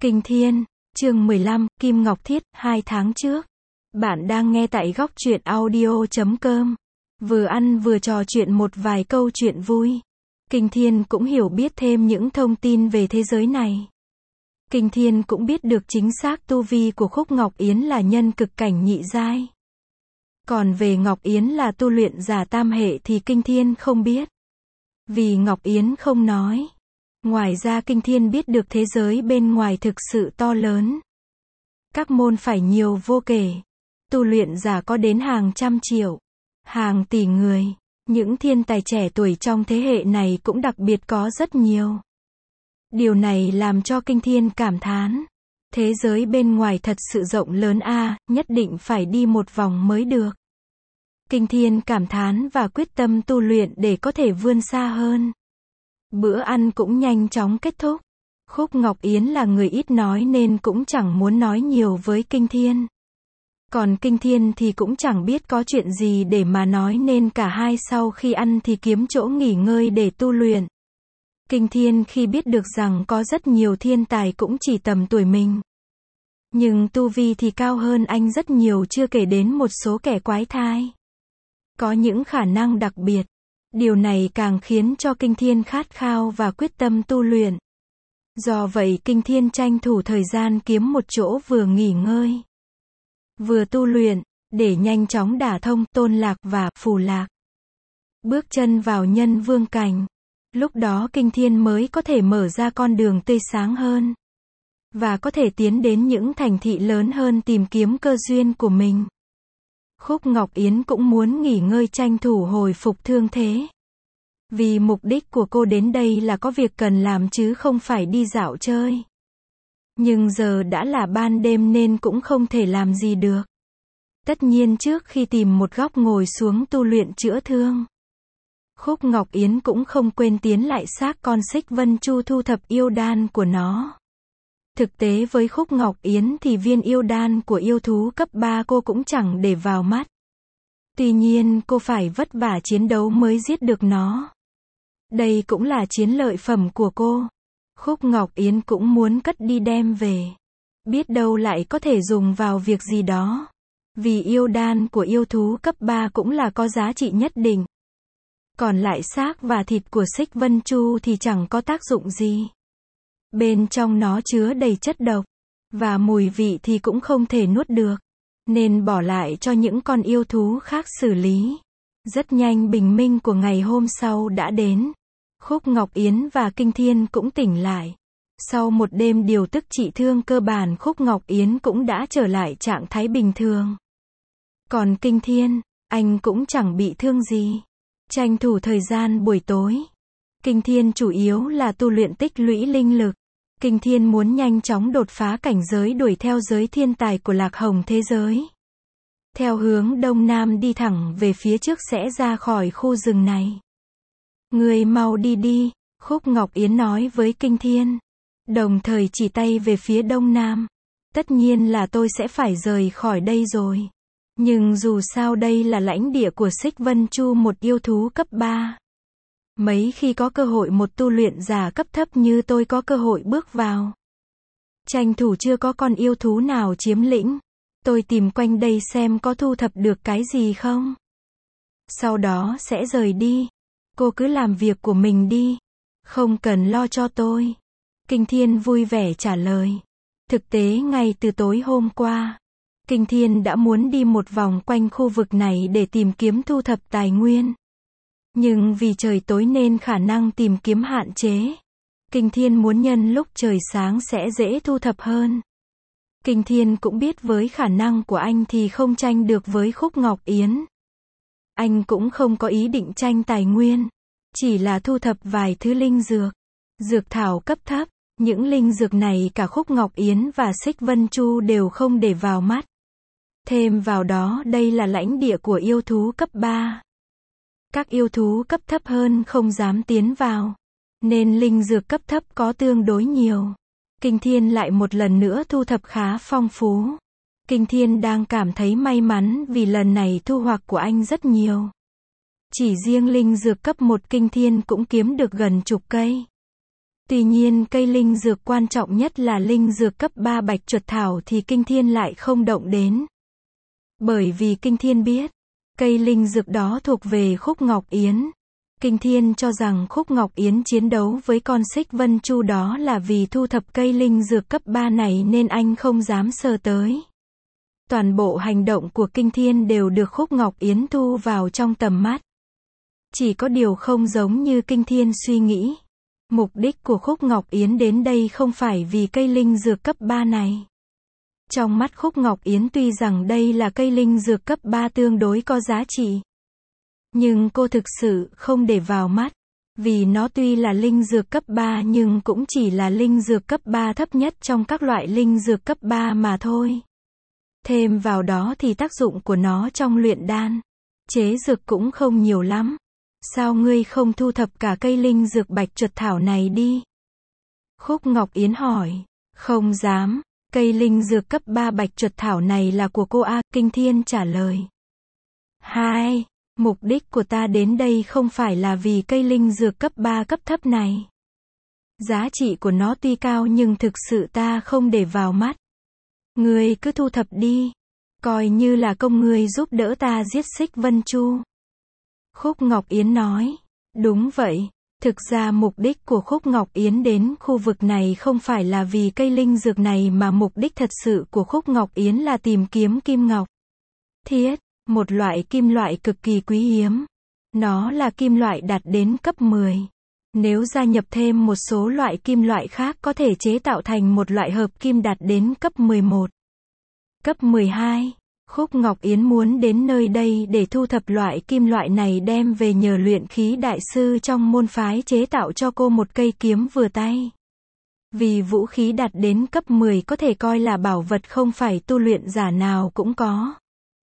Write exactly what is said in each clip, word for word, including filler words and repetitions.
Kinh Thiên, chương mười lăm, Kim Ngọc Thiết, hai tháng trước. Bạn đang nghe tại góc truyện audio chấm com. Vừa ăn vừa trò chuyện một vài câu chuyện vui. Kinh Thiên cũng hiểu biết thêm những thông tin về thế giới này. Kinh Thiên cũng biết được chính xác tu vi của Khúc Ngọc Yến là nhân cực cảnh nhị giai. Còn về Ngọc Yến là tu luyện giả tam hệ thì Kinh Thiên không biết. Vì Ngọc Yến không nói. Ngoài ra Kinh Thiên biết được thế giới bên ngoài thực sự to lớn. Các môn phải nhiều vô kể. Tu luyện giả có đến hàng trăm triệu, hàng tỷ người. Những thiên tài trẻ tuổi trong thế hệ này cũng đặc biệt có rất nhiều. Điều này làm cho Kinh Thiên cảm thán. Thế giới bên ngoài thật sự rộng lớn a, nhất định phải đi một vòng mới được. Kinh Thiên cảm thán và quyết tâm tu luyện để có thể vươn xa hơn. Bữa ăn cũng nhanh chóng kết thúc. Khúc Ngọc Yến là người ít nói nên cũng chẳng muốn nói nhiều với Kinh Thiên. Còn Kinh Thiên thì cũng chẳng biết có chuyện gì để mà nói nên cả hai sau khi ăn thì kiếm chỗ nghỉ ngơi để tu luyện. Kinh Thiên khi biết được rằng có rất nhiều thiên tài cũng chỉ tầm tuổi mình. Nhưng tu vi thì cao hơn anh rất nhiều, chưa kể đến một số kẻ quái thai. Có những khả năng đặc biệt. Điều này càng khiến cho Kinh Thiên khát khao và quyết tâm tu luyện. Do vậy Kinh Thiên tranh thủ thời gian kiếm một chỗ vừa nghỉ ngơi, vừa tu luyện, để nhanh chóng đả thông Tôn Lạc và Phù Lạc. Bước chân vào nhân vương cảnh. Lúc đó Kinh Thiên mới có thể mở ra con đường tươi sáng hơn. Và có thể tiến đến những thành thị lớn hơn tìm kiếm cơ duyên của mình. Khúc Ngọc Yến cũng muốn nghỉ ngơi tranh thủ hồi phục thương thế. Vì mục đích của cô đến đây là có việc cần làm chứ không phải đi dạo chơi. Nhưng giờ đã là ban đêm nên cũng không thể làm gì được. Tất nhiên trước khi tìm một góc ngồi xuống tu luyện chữa thương, Khúc Ngọc Yến cũng không quên tiến lại xác con Xích Vân Chu thu thập yêu đan của nó. Thực tế với Khúc Ngọc Yến thì viên yêu đan của yêu thú cấp ba cô cũng chẳng để vào mắt. Tuy nhiên cô phải vất vả chiến đấu mới giết được nó. Đây cũng là chiến lợi phẩm của cô. Khúc Ngọc Yến cũng muốn cất đi đem về. Biết đâu lại có thể dùng vào việc gì đó. Vì yêu đan của yêu thú cấp ba cũng là có giá trị nhất định. Còn lại xác và thịt của Xích Vân Chu thì chẳng có tác dụng gì. Bên trong nó chứa đầy chất độc. Và mùi vị thì cũng không thể nuốt được. Nên bỏ lại cho những con yêu thú khác xử lý. Rất nhanh bình minh của ngày hôm sau đã đến. Khúc Ngọc Yến và Kinh Thiên cũng tỉnh lại. Sau một đêm điều tức trị thương cơ bản, Khúc Ngọc Yến cũng đã trở lại trạng thái bình thường. Còn Kinh Thiên, anh cũng chẳng bị thương gì. Tranh thủ thời gian buổi tối. Kinh Thiên chủ yếu là tu luyện tích lũy linh lực. Kinh Thiên muốn nhanh chóng đột phá cảnh giới đuổi theo giới thiên tài của Lạc Hồng thế giới. Theo hướng đông nam đi thẳng về phía trước sẽ ra khỏi khu rừng này. Người mau đi đi, Khúc Ngọc Yến nói với Kinh Thiên. Đồng thời chỉ tay về phía đông nam. Tất nhiên là tôi sẽ phải rời khỏi đây rồi. Nhưng dù sao đây là lãnh địa của Xích Vân Chu, một yêu thú cấp ba. Mấy khi có cơ hội một tu luyện giả cấp thấp như tôi có cơ hội bước vào. Tranh thủ chưa có con yêu thú nào chiếm lĩnh. Tôi tìm quanh đây xem có thu thập được cái gì không. Sau đó sẽ rời đi. Cô cứ làm việc của mình đi. Không cần lo cho tôi. Kinh Thiên vui vẻ trả lời. Thực tế ngay từ tối hôm qua, Kinh Thiên đã muốn đi một vòng quanh khu vực này để tìm kiếm thu thập tài nguyên. Nhưng vì trời tối nên khả năng tìm kiếm hạn chế. Kinh Thiên muốn nhân lúc trời sáng sẽ dễ thu thập hơn. Kinh Thiên cũng biết với khả năng của anh thì không tranh được với Khúc Ngọc Yến. Anh cũng không có ý định tranh tài nguyên. Chỉ là thu thập vài thứ linh dược. Dược thảo cấp thấp. Những linh dược này cả Khúc Ngọc Yến và Xích Vân Chu đều không để vào mắt. Thêm vào đó đây là lãnh địa của yêu thú cấp ba. Các yêu thú cấp thấp hơn không dám tiến vào. Nên linh dược cấp thấp có tương đối nhiều. Kinh Thiên lại một lần nữa thu thập khá phong phú. Kinh Thiên đang cảm thấy may mắn vì lần này thu hoạch của anh rất nhiều. Chỉ riêng linh dược cấp một Kinh Thiên cũng kiếm được gần chục cây. Tuy nhiên cây linh dược quan trọng nhất là linh dược cấp ba bạch chuột thảo thì Kinh Thiên lại không động đến. Bởi vì Kinh Thiên biết, cây linh dược đó thuộc về Khúc Ngọc Yến. Kinh Thiên cho rằng Khúc Ngọc Yến chiến đấu với con Xích Vân Chu đó là vì thu thập cây linh dược cấp ba này nên anh không dám sờ tới. Toàn bộ hành động của Kinh Thiên đều được Khúc Ngọc Yến thu vào trong tầm mắt. Chỉ có điều không giống như Kinh Thiên suy nghĩ. Mục đích của Khúc Ngọc Yến đến đây không phải vì cây linh dược cấp ba này. Trong mắt Khúc Ngọc Yến tuy rằng đây là cây linh dược cấp ba tương đối có giá trị, nhưng cô thực sự không để vào mắt, vì nó tuy là linh dược cấp ba nhưng cũng chỉ là linh dược cấp ba thấp nhất trong các loại linh dược cấp ba mà thôi. Thêm vào đó thì tác dụng của nó trong luyện đan, chế dược cũng không nhiều lắm. Sao ngươi không thu thập cả cây linh dược bạch chuột thảo này đi? Khúc Ngọc Yến hỏi. Không dám, cây linh dược cấp ba bạch chuột thảo này là của cô A, Kinh Thiên trả lời. Hai, mục đích của ta đến đây không phải là vì cây linh dược cấp ba cấp thấp này. Giá trị của nó tuy cao nhưng thực sự ta không để vào mắt. Ngươi cứ thu thập đi, coi như là công ngươi giúp đỡ ta giết Xích Vân Chu. Khúc Ngọc Yến nói. Đúng vậy, thực ra mục đích của Khúc Ngọc Yến đến khu vực này không phải là vì cây linh dược này mà mục đích thật sự của Khúc Ngọc Yến là tìm kiếm kim ngọc thiết, một loại kim loại cực kỳ quý hiếm. Nó là kim loại đạt đến cấp mười. Nếu gia nhập thêm một số loại kim loại khác có thể chế tạo thành một loại hợp kim đạt đến cấp mười một, cấp mười hai. Khúc Ngọc Yến muốn đến nơi đây để thu thập loại kim loại này đem về nhờ luyện khí đại sư trong môn phái chế tạo cho cô một cây kiếm vừa tay. Vì vũ khí đạt đến cấp mười có thể coi là bảo vật không phải tu luyện giả nào cũng có.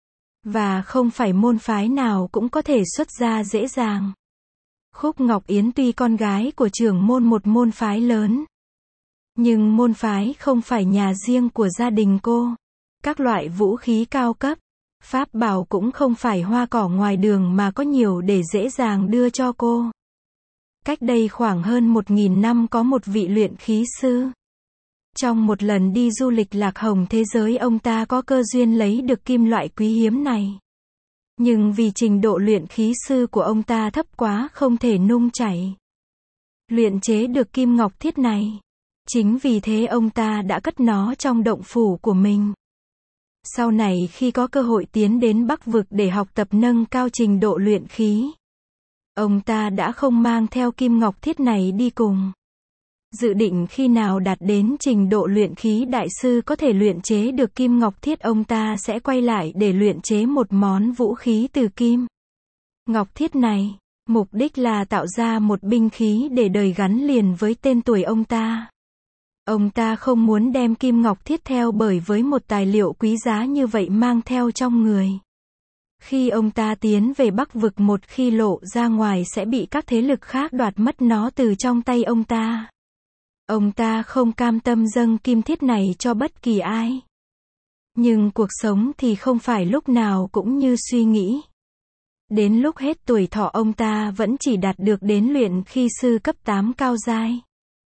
Và không phải môn phái nào cũng có thể xuất ra dễ dàng. Khúc Ngọc Yến tuy con gái của trưởng môn một môn phái lớn, nhưng môn phái không phải nhà riêng của gia đình cô. Các loại vũ khí cao cấp, pháp bảo cũng không phải hoa cỏ ngoài đường mà có nhiều để dễ dàng đưa cho cô. Cách đây khoảng hơn một nghìn năm có một vị luyện khí sư. Trong một lần đi du lịch lạc hồng thế giới ông ta có cơ duyên lấy được kim loại quý hiếm này. Nhưng vì trình độ luyện khí sư của ông ta thấp quá không thể nung chảy luyện chế được kim ngọc thiết này. Chính vì thế ông ta đã cất nó trong động phủ của mình. Sau này khi có cơ hội tiến đến Bắc Vực để học tập nâng cao trình độ luyện khí, ông ta đã không mang theo kim ngọc thiết này đi cùng. Dự định khi nào đạt đến trình độ luyện khí đại sư có thể luyện chế được kim ngọc thiết ông ta sẽ quay lại để luyện chế một món vũ khí từ kim ngọc thiết này. Mục đích là tạo ra một binh khí để đời gắn liền với tên tuổi ông ta. Ông ta không muốn đem kim ngọc thiết theo bởi với một tài liệu quý giá như vậy mang theo trong người. Khi ông ta tiến về Bắc Vực một khi lộ ra ngoài sẽ bị các thế lực khác đoạt mất nó từ trong tay ông ta. Ông ta không cam tâm dâng kim thiết này cho bất kỳ ai. Nhưng cuộc sống thì không phải lúc nào cũng như suy nghĩ. Đến lúc hết tuổi thọ ông ta vẫn chỉ đạt được đến luyện khí sư cấp tám cao giai.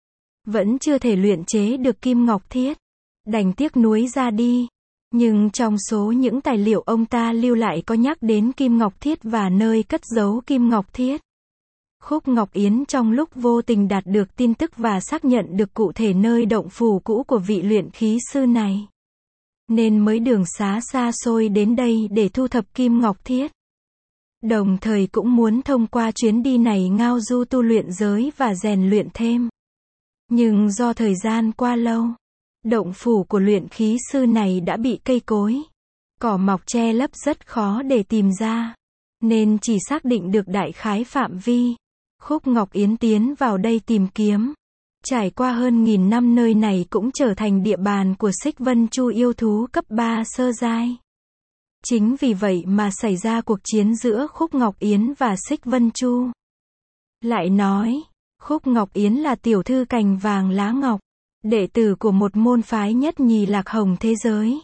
Vẫn chưa thể luyện chế được kim ngọc thiết. Đành tiếc nuối ra đi. Nhưng trong số những tài liệu ông ta lưu lại có nhắc đến kim ngọc thiết và nơi cất giấu kim ngọc thiết. Khúc Ngọc Yến trong lúc vô tình đạt được tin tức và xác nhận được cụ thể nơi động phủ cũ của vị luyện khí sư này. Nên mới đường xá xa xôi đến đây để thu thập kim ngọc thiết. Đồng thời cũng muốn thông qua chuyến đi này ngao du tu luyện giới và rèn luyện thêm. Nhưng do thời gian qua lâu, động phủ của luyện khí sư này đã bị cây cối, cỏ mọc che lấp rất khó để tìm ra. Nên chỉ xác định được đại khái phạm vi. Khúc Ngọc Yến tiến vào đây tìm kiếm. Trải qua hơn nghìn năm nơi này cũng trở thành địa bàn của Xích Vân Chu yêu thú cấp ba sơ giai. Chính vì vậy mà xảy ra cuộc chiến giữa Khúc Ngọc Yến và Xích Vân Chu. Lại nói, Khúc Ngọc Yến là tiểu thư cành vàng lá ngọc, đệ tử của một môn phái nhất nhì lạc hồng thế giới.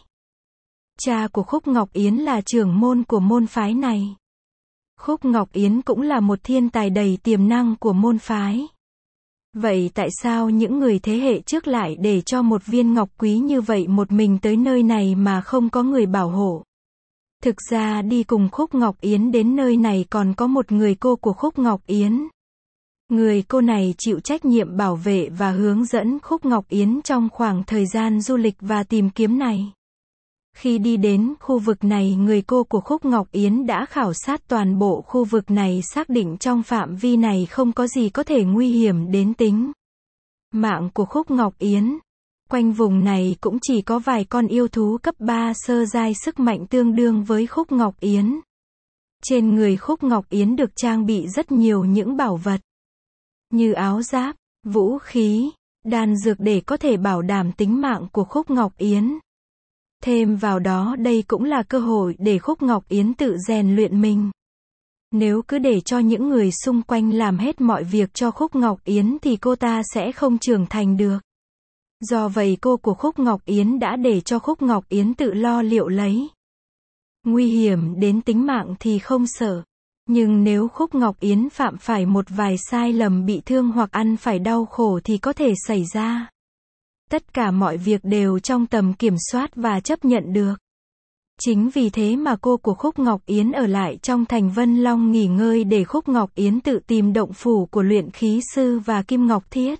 Cha của Khúc Ngọc Yến là trưởng môn của môn phái này. Khúc Ngọc Yến cũng là một thiên tài đầy tiềm năng của môn phái. Vậy tại sao những người thế hệ trước lại để cho một viên ngọc quý như vậy một mình tới nơi này mà không có người bảo hộ? Thực ra đi cùng Khúc Ngọc Yến đến nơi này còn có một người cô của Khúc Ngọc Yến. Người cô này chịu trách nhiệm bảo vệ và hướng dẫn Khúc Ngọc Yến trong khoảng thời gian du lịch và tìm kiếm này. Khi đi đến khu vực này, người cô của Khúc Ngọc Yến đã khảo sát toàn bộ khu vực này, xác định trong phạm vi này không có gì có thể nguy hiểm đến tính mạng của Khúc Ngọc Yến. Quanh vùng này cũng chỉ có vài con yêu thú cấp ba sơ giai sức mạnh tương đương với Khúc Ngọc Yến. Trên người Khúc Ngọc Yến được trang bị rất nhiều những bảo vật như áo giáp, vũ khí, đan dược để có thể bảo đảm tính mạng của Khúc Ngọc Yến. Thêm vào đó đây cũng là cơ hội để Khúc Ngọc Yến tự rèn luyện mình. Nếu cứ để cho những người xung quanh làm hết mọi việc cho Khúc Ngọc Yến thì cô ta sẽ không trưởng thành được. Do vậy cô của Khúc Ngọc Yến đã để cho Khúc Ngọc Yến tự lo liệu lấy. Nguy hiểm đến tính mạng thì không sợ. Nhưng nếu Khúc Ngọc Yến phạm phải một vài sai lầm, bị thương hoặc ăn phải đau khổ thì có thể xảy ra. Tất cả mọi việc đều trong tầm kiểm soát và chấp nhận được. Chính vì thế mà cô của Khúc Ngọc Yến ở lại trong thành Vân Long nghỉ ngơi để Khúc Ngọc Yến tự tìm động phủ của luyện khí sư và Kim Ngọc Thiết.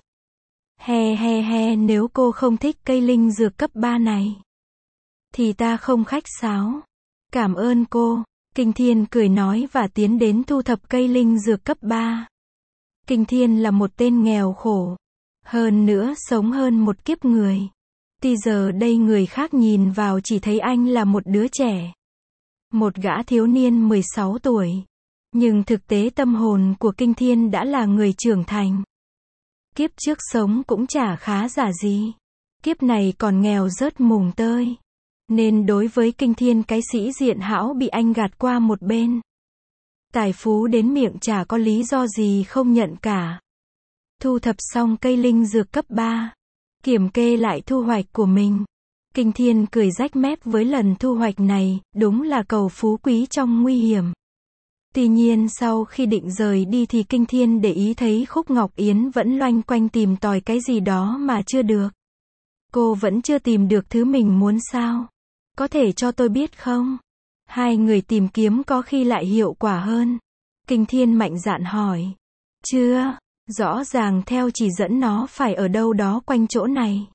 He he he, nếu cô không thích cây linh dược cấp ba này thì ta không khách sáo. Cảm ơn cô. Kinh Thiên cười nói và tiến đến thu thập cây linh dược cấp ba. Kinh Thiên là một tên nghèo khổ. Hơn nữa sống hơn một kiếp người. Thì giờ đây người khác nhìn vào chỉ thấy anh là một đứa trẻ. Một gã thiếu niên mười sáu tuổi. Nhưng thực tế tâm hồn của Kinh Thiên đã là người trưởng thành. Kiếp trước sống cũng chả khá giả gì. Kiếp này còn nghèo rớt mùng tơi. Nên đối với Kinh Thiên cái sĩ diện hão bị anh gạt qua một bên. Tài phú đến miệng chả có lý do gì không nhận cả. Thu thập xong cây linh dược cấp ba. Kiểm kê lại thu hoạch của mình. Kinh Thiên cười rách mép với lần thu hoạch này, đúng là cầu phú quý trong nguy hiểm. Tuy nhiên sau khi định rời đi thì Kinh Thiên để ý thấy Khúc Ngọc Yến vẫn loanh quanh tìm tòi cái gì đó mà chưa được. Cô vẫn chưa tìm được thứ mình muốn sao? Có thể cho tôi biết không? Hai người tìm kiếm có khi lại hiệu quả hơn. Kinh Thiên mạnh dạn hỏi. Chưa, rõ ràng theo chỉ dẫn nó phải ở đâu đó quanh chỗ này.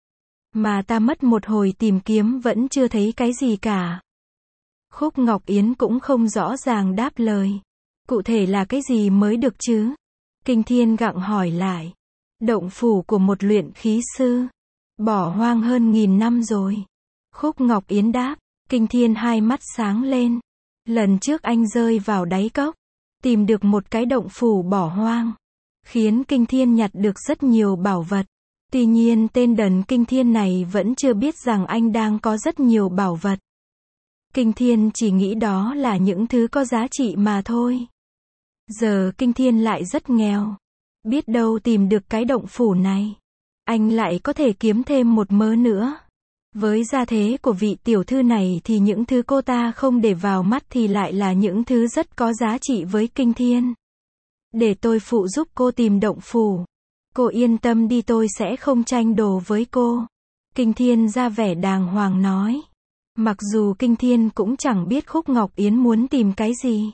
Mà ta mất một hồi tìm kiếm vẫn chưa thấy cái gì cả. Khúc Ngọc Yến cũng không rõ ràng đáp lời. Cụ thể là cái gì mới được chứ? Kinh Thiên gặng hỏi lại. Động phủ của một luyện khí sư. Bỏ hoang hơn nghìn năm rồi. Khúc Ngọc Yến đáp. Kinh Thiên hai mắt sáng lên. Lần trước anh rơi vào đáy cốc. Tìm được một cái động phủ bỏ hoang. Khiến Kinh Thiên nhặt được rất nhiều bảo vật. Tuy nhiên tên đần Kinh Thiên này vẫn chưa biết rằng anh đang có rất nhiều bảo vật. Kinh Thiên chỉ nghĩ đó là những thứ có giá trị mà thôi. Giờ Kinh Thiên lại rất nghèo. Biết đâu tìm được cái động phủ này. Anh lại có thể kiếm thêm một mớ nữa. Với gia thế của vị tiểu thư này thì những thứ cô ta không để vào mắt thì lại là những thứ rất có giá trị với Kinh Thiên. Để tôi phụ giúp cô tìm động phủ. Cô yên tâm đi, tôi sẽ không tranh đồ với cô. Kinh Thiên ra vẻ đàng hoàng nói. Mặc dù Kinh Thiên cũng chẳng biết Khúc Ngọc Yến muốn tìm cái gì.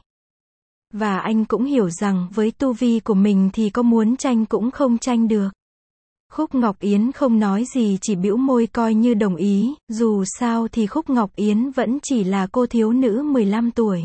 Và anh cũng hiểu rằng với tu vi của mình thì có muốn tranh cũng không tranh được. Khúc Ngọc Yến không nói gì, chỉ bĩu môi coi như đồng ý, dù sao thì Khúc Ngọc Yến vẫn chỉ là cô thiếu nữ mười lăm tuổi.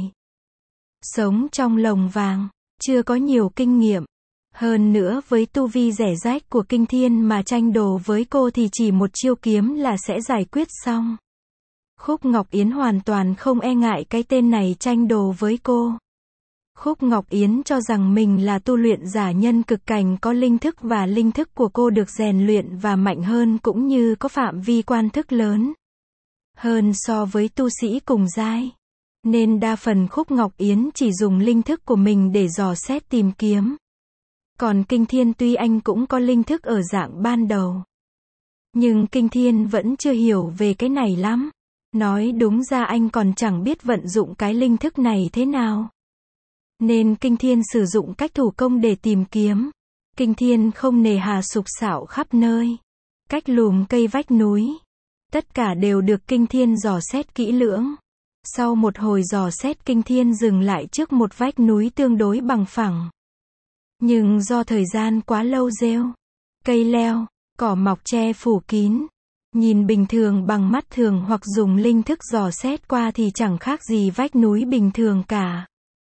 Sống trong lồng vàng, chưa có nhiều kinh nghiệm. Hơn nữa với tu vi rẻ rách của Kinh Thiên mà tranh đồ với cô thì chỉ một chiêu kiếm là sẽ giải quyết xong. Khúc Ngọc Yến hoàn toàn không e ngại cái tên này tranh đồ với cô. Khúc Ngọc Yến cho rằng mình là tu luyện giả nhân cực cảnh, có linh thức và linh thức của cô được rèn luyện và mạnh hơn cũng như có phạm vi quan thức lớn hơn so với tu sĩ cùng giai. Nên đa phần Khúc Ngọc Yến chỉ dùng linh thức của mình để dò xét tìm kiếm. Còn Kinh Thiên tuy anh cũng có linh thức ở dạng ban đầu. Nhưng Kinh Thiên vẫn chưa hiểu về cái này lắm. Nói đúng ra anh còn chẳng biết vận dụng cái linh thức này thế nào. Nên Kinh Thiên sử dụng cách thủ công để tìm kiếm. Kinh thiên không nề hà sục sạo khắp nơi. Cách lùm cây vách núi. Tất cả đều được kinh thiên dò xét kỹ lưỡng. Sau một hồi dò xét kinh thiên dừng lại trước một vách núi tương đối bằng phẳng. Nhưng do thời gian quá lâu rêu, cây leo, cỏ mọc che phủ kín. Nhìn bình thường bằng mắt thường hoặc dùng linh thức dò xét qua thì chẳng khác gì vách núi bình thường cả.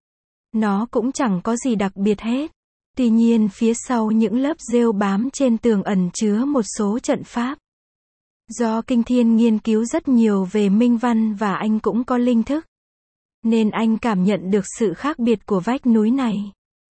Nó cũng chẳng có gì đặc biệt hết. Tuy nhiên phía sau những lớp rêu bám trên tường ẩn chứa một số trận pháp. Do kinh thiên nghiên cứu rất nhiều về minh văn và anh cũng có linh thức, nên anh cảm nhận được sự khác biệt của vách núi này.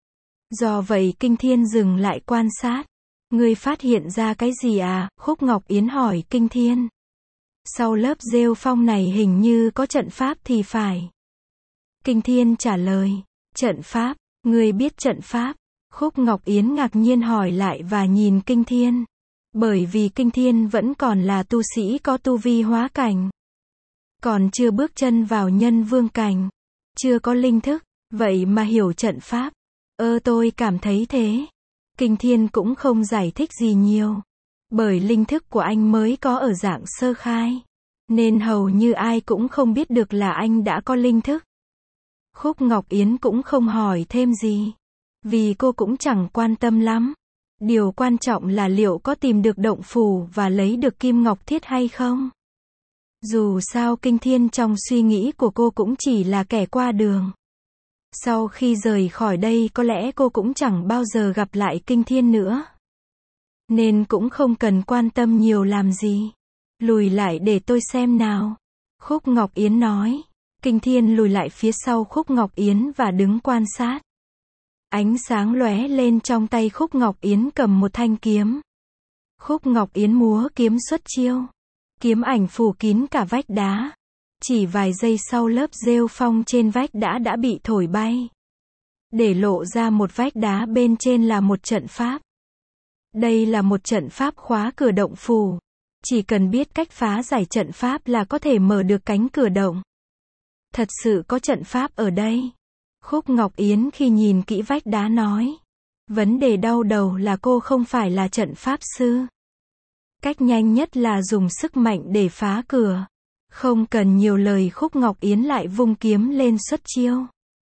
Do vậy kinh thiên dừng lại quan sát. Ngươi phát hiện ra cái gì à? Khúc Ngọc Yến hỏi kinh thiên. Sau lớp rêu phong này hình như có trận pháp thì phải. Kinh thiên trả lời. Trận pháp? Ngươi biết trận pháp? Khúc Ngọc Yến ngạc nhiên hỏi lại và nhìn kinh thiên. Bởi vì kinh thiên vẫn còn là tu sĩ có tu vi hóa cảnh. Còn chưa bước chân vào nhân vương cảnh. Chưa có linh thức. Vậy mà hiểu trận pháp. Ơ tôi cảm thấy thế. Kinh thiên cũng không giải thích gì nhiều. Bởi linh thức của anh mới có ở dạng sơ khai. Nên hầu như ai cũng không biết được là anh đã có linh thức. Khúc Ngọc Yến cũng không hỏi thêm gì. Vì cô cũng chẳng quan tâm lắm. Điều quan trọng là liệu có tìm được động phủ và lấy được kim ngọc thiết hay không. Dù sao kinh thiên trong suy nghĩ của cô cũng chỉ là kẻ qua đường. Sau khi rời khỏi đây có lẽ cô cũng chẳng bao giờ gặp lại kinh thiên nữa. Nên cũng không cần quan tâm nhiều làm gì. Lùi lại để tôi xem nào. Khúc Ngọc Yến nói. Kinh thiên lùi lại phía sau Khúc Ngọc Yến và đứng quan sát. Ánh sáng lóe lên trong tay Khúc Ngọc Yến cầm một thanh kiếm. Khúc Ngọc Yến múa kiếm xuất chiêu. Kiếm ảnh phủ kín cả vách đá. Chỉ vài giây sau lớp rêu phong trên vách đá đã bị thổi bay. Để lộ ra một vách đá bên trên là một trận pháp. Đây là một trận pháp khóa cửa động phủ. Chỉ cần biết cách phá giải trận pháp là có thể mở được cánh cửa động. Thật sự có trận pháp ở đây. Khúc Ngọc Yến khi nhìn kỹ vách đá nói. Vấn đề đau đầu là cô không phải là trận pháp sư. Cách nhanh nhất là dùng sức mạnh để phá cửa. Không cần nhiều lời Khúc Ngọc Yến lại vung kiếm lên xuất chiêu.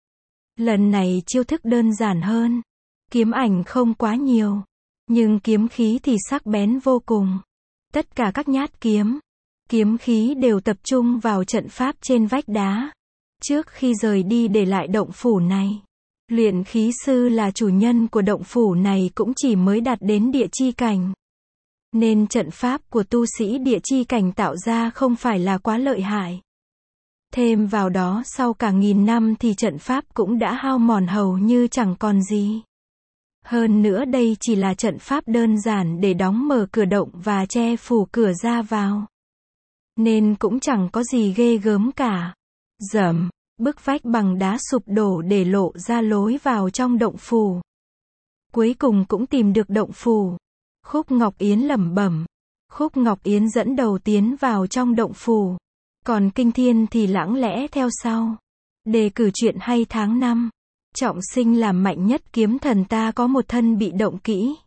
Lần này chiêu thức đơn giản hơn. Kiếm ảnh không quá nhiều. Nhưng kiếm khí thì sắc bén vô cùng. Tất cả các nhát kiếm, kiếm khí đều tập trung vào trận pháp trên vách đá. Trước khi rời đi để lại động phủ này. Luyện khí sư là chủ nhân của động phủ này cũng chỉ mới đạt đến địa chi cảnh. Nên trận pháp của tu sĩ địa chi cảnh tạo ra không phải là quá lợi hại. Thêm vào đó sau cả nghìn năm thì trận pháp cũng đã hao mòn hầu như chẳng còn gì. Hơn nữa đây chỉ là trận pháp đơn giản để đóng mở cửa động và che phủ cửa ra vào. Nên cũng chẳng có gì ghê gớm cả. Dầm, bức vách bằng đá sụp đổ để lộ ra lối vào trong động phủ. Cuối cùng cũng tìm được động phủ. Khúc Ngọc Yến lẩm bẩm. Khúc Ngọc Yến dẫn đầu tiến vào trong động phủ. Còn kinh thiên thì lẳng lẽ theo sau. Đề cử chuyện hay tháng năm. Trọng sinh làm mạnh nhất kiếm thần ta có một thân bị động kỹ.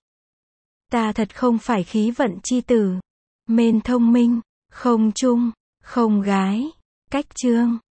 Ta thật không phải khí vận chi tử. Mên thông minh, không trung, không gái. Cách chương.